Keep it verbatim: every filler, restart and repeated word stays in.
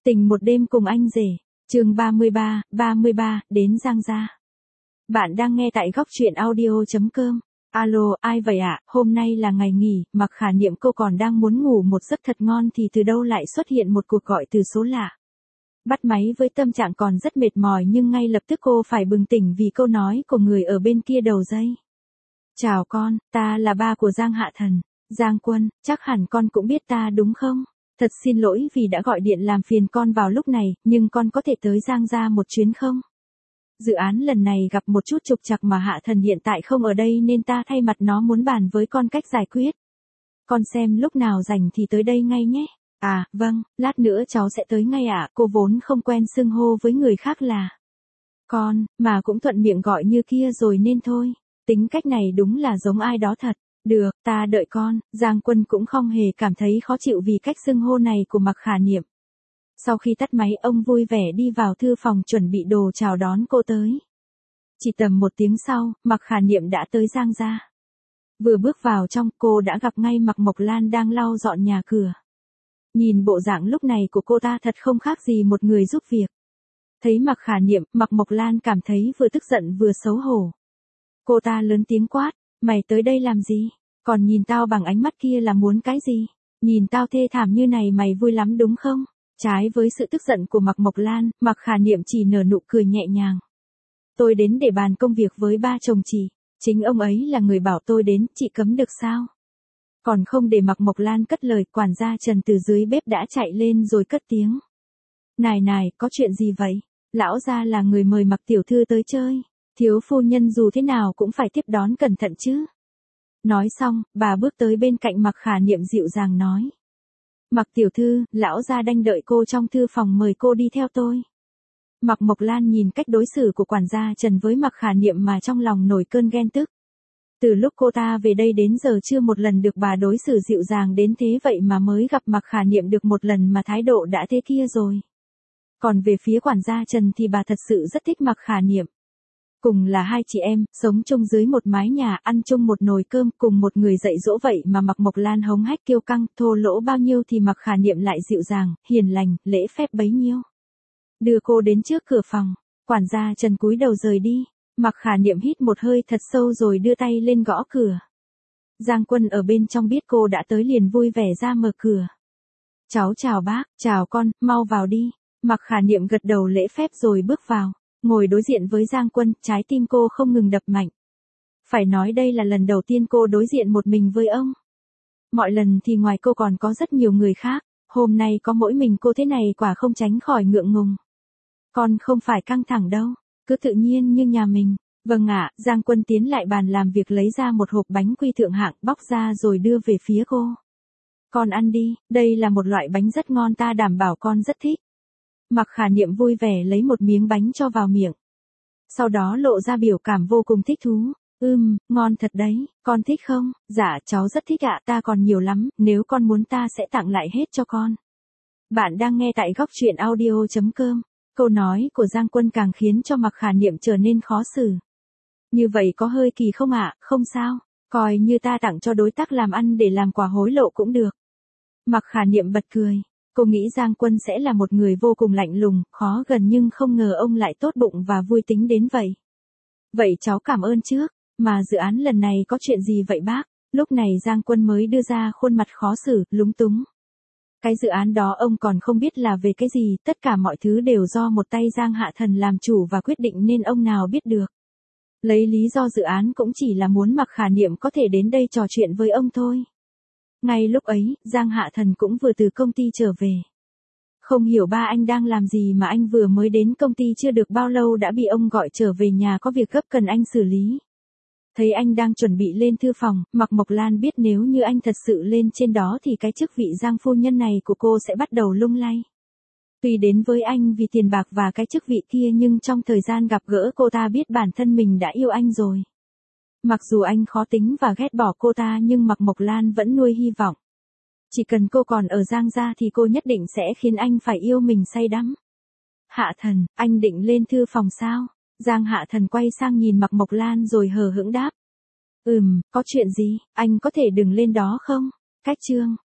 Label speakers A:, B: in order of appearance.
A: Tình một đêm cùng anh rể. Chương ba mươi ba, ba mươi ba, đến Giang gia. Bạn đang nghe tại góc truyện audio chấm com. Alo, ai vậy ạ? Hôm nay là ngày nghỉ, Mặc Khả Niệm cô còn đang muốn ngủ một giấc thật ngon thì từ đâu lại xuất hiện một cuộc gọi từ số lạ. Bắt máy với tâm trạng còn rất mệt mỏi nhưng ngay lập tức cô phải bừng tỉnh vì câu nói của người ở bên kia đầu dây. Chào con, ta là ba của Giang Hạ Thần. Giang Quân, chắc hẳn con cũng biết ta đúng không? Thật xin lỗi vì đã gọi điện làm phiền con vào lúc này, nhưng con có thể tới Giang gia một chuyến không? Dự án lần này gặp một chút trục trặc mà Hạ Thần hiện tại không ở đây nên ta thay mặt nó muốn bàn với con cách giải quyết. Con xem lúc nào rảnh thì tới đây ngay nhé. À, vâng, lát nữa cháu sẽ tới ngay ạ. Cô vốn không quen xưng hô với người khác là con, mà cũng thuận miệng gọi như kia rồi nên thôi. Tính cách này đúng là giống ai đó thật. Được, ta đợi con. Giang Quân cũng không hề cảm thấy khó chịu vì cách xưng hô này của Mặc Khả Niệm. Sau khi tắt máy ông vui vẻ đi vào thư phòng chuẩn bị đồ chào đón cô tới. Chỉ tầm một tiếng sau, Mặc Khả Niệm đã tới Giang gia. Vừa bước vào trong cô đã gặp ngay Mạc Mộc Lan đang lau dọn nhà cửa. Nhìn bộ dạng lúc này của cô ta thật không khác gì một người giúp việc. Thấy Mặc Khả Niệm, Mạc Mộc Lan cảm thấy vừa tức giận vừa xấu hổ. Cô ta lớn tiếng quát, mày tới đây làm gì? Còn nhìn tao bằng ánh mắt kia là muốn cái gì? Nhìn tao thê thảm như này mày vui lắm đúng không? Trái với sự tức giận của Mạc Mộc Lan, Mặc Khả Niệm chỉ nở nụ cười nhẹ nhàng. Tôi đến để bàn công việc với ba chồng chị. Chính ông ấy là người bảo tôi đến, chị cấm được sao? Còn không để Mạc Mộc Lan cất lời, quản gia Trần từ dưới bếp đã chạy lên rồi cất tiếng. Này này, có chuyện gì vậy? Lão gia là người mời Mặc tiểu thư tới chơi. Thiếu phu nhân dù thế nào cũng phải tiếp đón cẩn thận chứ. Nói xong, bà bước tới bên cạnh Mặc Khả Niệm dịu dàng nói. Mặc tiểu thư, lão gia đang đợi cô trong thư phòng mời cô đi theo tôi. Mạc Mộc Lan nhìn cách đối xử của quản gia Trần với Mặc Khả Niệm mà trong lòng nổi cơn ghen tức. Từ lúc cô ta về đây đến giờ chưa một lần được bà đối xử dịu dàng đến thế vậy mà mới gặp Mặc Khả Niệm được một lần mà thái độ đã thế kia rồi. Còn về phía quản gia Trần thì bà thật sự rất thích Mặc Khả Niệm. Cùng là hai chị em, sống chung dưới một mái nhà, ăn chung một nồi cơm, cùng một người dạy dỗ vậy mà Mạc Mộc Lan hống hách kiêu căng, thô lỗ bao nhiêu thì Mặc Khả Niệm lại dịu dàng, hiền lành, lễ phép bấy nhiêu. Đưa cô đến trước cửa phòng, quản gia Trần cúi đầu rời đi, Mặc Khả Niệm hít một hơi thật sâu rồi đưa tay lên gõ cửa. Giang Quân ở bên trong biết cô đã tới liền vui vẻ ra mở cửa. Cháu chào bác, chào con, mau vào đi. Mặc Khả Niệm gật đầu lễ phép rồi bước vào. Ngồi đối diện với Giang Quân, trái tim cô không ngừng đập mạnh. Phải nói đây là lần đầu tiên cô đối diện một mình với ông. Mọi lần thì ngoài cô còn có rất nhiều người khác, hôm nay có mỗi mình cô thế này quả không tránh khỏi ngượng ngùng. Con không phải căng thẳng đâu, cứ tự nhiên như nhà mình. Vâng ạ, Giang Quân tiến lại bàn làm việc lấy ra một hộp bánh quy thượng hạng bóc ra rồi đưa về phía cô. Con ăn đi, đây là một loại bánh rất ngon ta đảm bảo con rất thích. Mặc Khả Niệm vui vẻ lấy một miếng bánh cho vào miệng. Sau đó lộ ra biểu cảm vô cùng thích thú. Ừm, ngon thật đấy, con thích không? Dạ, cháu rất thích ạ, ta còn nhiều lắm, nếu con muốn ta sẽ tặng lại hết cho con. Bạn đang nghe tại góc truyện audio chấm com. Câu nói của Giang Quân càng khiến cho Mặc Khả Niệm trở nên khó xử. Như vậy có hơi kỳ không ạ? Không sao, coi như ta tặng cho đối tác làm ăn để làm quà hối lộ cũng được. Mặc Khả Niệm bật cười. Cô nghĩ Giang Quân sẽ là một người vô cùng lạnh lùng, khó gần nhưng không ngờ ông lại tốt bụng và vui tính đến vậy. Vậy cháu cảm ơn trước, mà dự án lần này có chuyện gì vậy bác? Lúc này Giang Quân mới đưa ra khuôn mặt khó xử, lúng túng. Cái dự án đó ông còn không biết là về cái gì, tất cả mọi thứ đều do một tay Giang Hạ Thần làm chủ và quyết định nên ông nào biết được. Lấy lý do dự án cũng chỉ là muốn Mặc Khả Niệm có thể đến đây trò chuyện với ông thôi. Ngay lúc ấy, Giang Hạ Thần cũng vừa từ công ty trở về. Không hiểu ba anh đang làm gì mà anh vừa mới đến công ty chưa được bao lâu đã bị ông gọi trở về nhà có việc gấp cần anh xử lý. Thấy anh đang chuẩn bị lên thư phòng, Mạc Mộc Lan biết nếu như anh thật sự lên trên đó thì cái chức vị Giang phu nhân này của cô sẽ bắt đầu lung lay. Tuy đến với anh vì tiền bạc và cái chức vị kia nhưng trong thời gian gặp gỡ cô ta biết bản thân mình đã yêu anh rồi. Mặc dù anh khó tính và ghét bỏ cô ta nhưng Mạc Mộc Lan vẫn nuôi hy vọng. Chỉ cần cô còn ở Giang gia thì cô nhất định sẽ khiến anh phải yêu mình say đắm. Hạ Thần, anh định lên thư phòng sao? Giang Hạ Thần quay sang nhìn Mạc Mộc Lan rồi hờ hững đáp. Ừm, có chuyện gì, anh có thể đừng lên đó không? Cách chương,